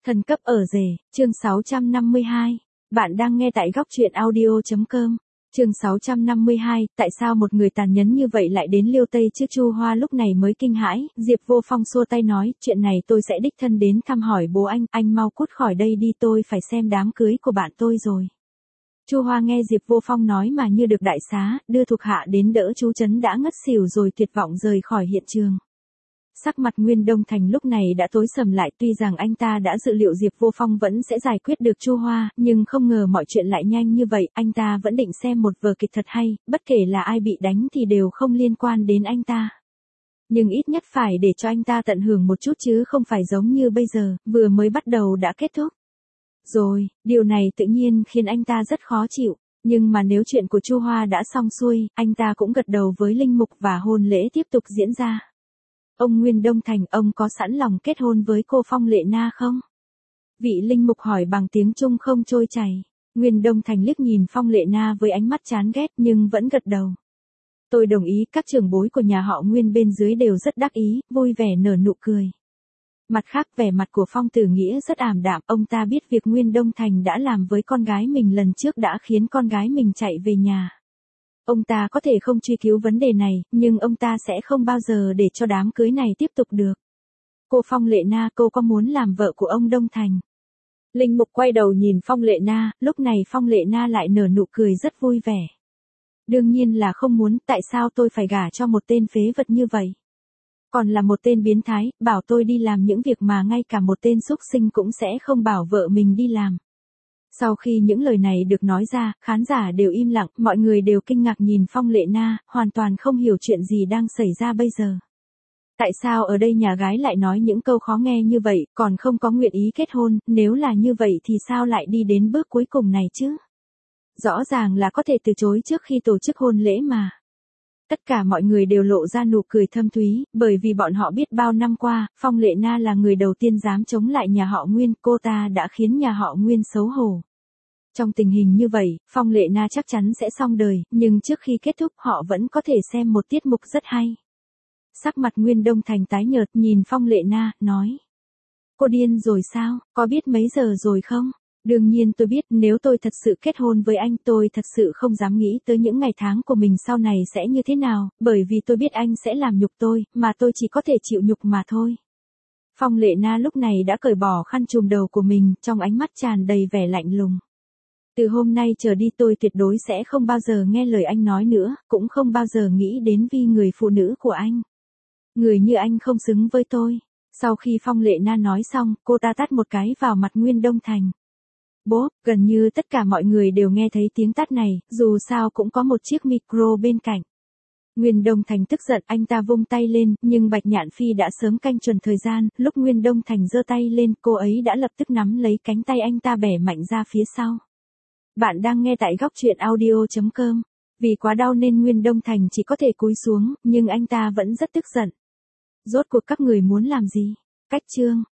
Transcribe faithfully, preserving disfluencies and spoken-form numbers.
Thần cấp ở rể, chương sáu trăm năm mươi hai. Bạn đang nghe tại góc truyện audio.com. Chương sáu trăm năm mươi hai, tại sao một người tàn nhẫn như vậy lại đến Liêu Tây chứ? Chu Hoa lúc này mới kinh hãi, Diệp Vô Phong xua tay nói, chuyện này tôi sẽ đích thân đến thăm hỏi bố anh, anh mau cút khỏi đây đi, tôi phải xem đám cưới của bạn tôi rồi. Chu Hoa nghe Diệp Vô Phong nói mà như được đại xá, đưa thuộc hạ đến đỡ chú Trấn đã ngất xỉu rồi tuyệt vọng rời khỏi hiện trường. Sắc mặt Nguyên Đông Thành lúc này đã tối sầm lại, tuy rằng anh ta đã dự liệu Diệp Vô Phong vẫn sẽ giải quyết được Chu Hoa, nhưng không ngờ mọi chuyện lại nhanh như vậy, anh ta vẫn định xem một vở kịch thật hay, bất kể là ai bị đánh thì đều không liên quan đến anh ta. Nhưng ít nhất phải để cho anh ta tận hưởng một chút chứ không phải giống như bây giờ, vừa mới bắt đầu đã kết thúc. Rồi, điều này tự nhiên khiến anh ta rất khó chịu, nhưng mà nếu chuyện của Chu Hoa đã xong xuôi, anh ta cũng gật đầu với Linh Mục và hôn lễ tiếp tục diễn ra. Ông Nguyên Đông Thành, ông có sẵn lòng kết hôn với cô Phong Lệ Na không? Vị Linh Mục hỏi bằng tiếng Trung không trôi chảy. Nguyên Đông Thành liếc nhìn Phong Lệ Na với ánh mắt chán ghét nhưng vẫn gật đầu. Tôi đồng ý, các trưởng bối của nhà họ Nguyên bên dưới đều rất đắc ý, vui vẻ nở nụ cười. Mặt khác, vẻ mặt của Phong Tử Nghĩa rất ảm đạm, ông ta biết việc Nguyên Đông Thành đã làm với con gái mình lần trước đã khiến con gái mình chạy về nhà. Ông ta có thể không truy cứu vấn đề này, nhưng ông ta sẽ không bao giờ để cho đám cưới này tiếp tục được. Cô Phong Lệ Na, cô có muốn làm vợ của ông Đông Thành? Linh Mục quay đầu nhìn Phong Lệ Na, lúc này Phong Lệ Na lại nở nụ cười rất vui vẻ. Đương nhiên là không muốn, tại sao tôi phải gả cho một tên phế vật như vậy? Còn là một tên biến thái, bảo tôi đi làm những việc mà ngay cả một tên súc sinh cũng sẽ không bảo vợ mình đi làm. Sau khi những lời này được nói ra, khán giả đều im lặng, mọi người đều kinh ngạc nhìn Phong Lệ Na, hoàn toàn không hiểu chuyện gì đang xảy ra bây giờ. Tại sao ở đây nhà gái lại nói những câu khó nghe như vậy, còn không có nguyện ý kết hôn, nếu là như vậy thì sao lại đi đến bước cuối cùng này chứ? Rõ ràng là có thể từ chối trước khi tổ chức hôn lễ mà. Tất cả mọi người đều lộ ra nụ cười thâm thúy, bởi vì bọn họ biết bao năm qua, Phong Lệ Na là người đầu tiên dám chống lại nhà họ Nguyên, cô ta đã khiến nhà họ Nguyên xấu hổ. Trong tình hình như vậy, Phong Lệ Na chắc chắn sẽ xong đời, nhưng trước khi kết thúc họ vẫn có thể xem một tiết mục rất hay. Sắc mặt Nguyên Đông Thành tái nhợt nhìn Phong Lệ Na, nói. Cô điên rồi sao, có biết mấy giờ rồi không? Đương nhiên tôi biết, nếu tôi thật sự kết hôn với anh tôi thật sự không dám nghĩ tới những ngày tháng của mình sau này sẽ như thế nào, bởi vì tôi biết anh sẽ làm nhục tôi, mà tôi chỉ có thể chịu nhục mà thôi. Phong Lệ Na lúc này đã cởi bỏ khăn trùm đầu của mình, trong ánh mắt tràn đầy vẻ lạnh lùng. Từ hôm nay trở đi tôi tuyệt đối sẽ không bao giờ nghe lời anh nói nữa, cũng không bao giờ nghĩ đến vì người phụ nữ của anh. Người như anh không xứng với tôi. Sau khi Phong Lệ Na nói xong, cô ta tát một cái vào mặt Nguyên Đông Thành. Bố, gần như tất cả mọi người đều nghe thấy tiếng tát này, dù sao cũng có một chiếc micro bên cạnh. Nguyên Đông Thành tức giận, anh ta vung tay lên, nhưng Bạch Nhạn Phi đã sớm canh chuẩn thời gian, lúc Nguyên Đông Thành giơ tay lên, cô ấy đã lập tức nắm lấy cánh tay anh ta bẻ mạnh ra phía sau. Bạn đang nghe tại góc truyện audio.com. Vì quá đau nên Nguyên Đông Thành chỉ có thể cúi xuống, nhưng anh ta vẫn rất tức giận. Rốt cuộc các người muốn làm gì? Cách chương.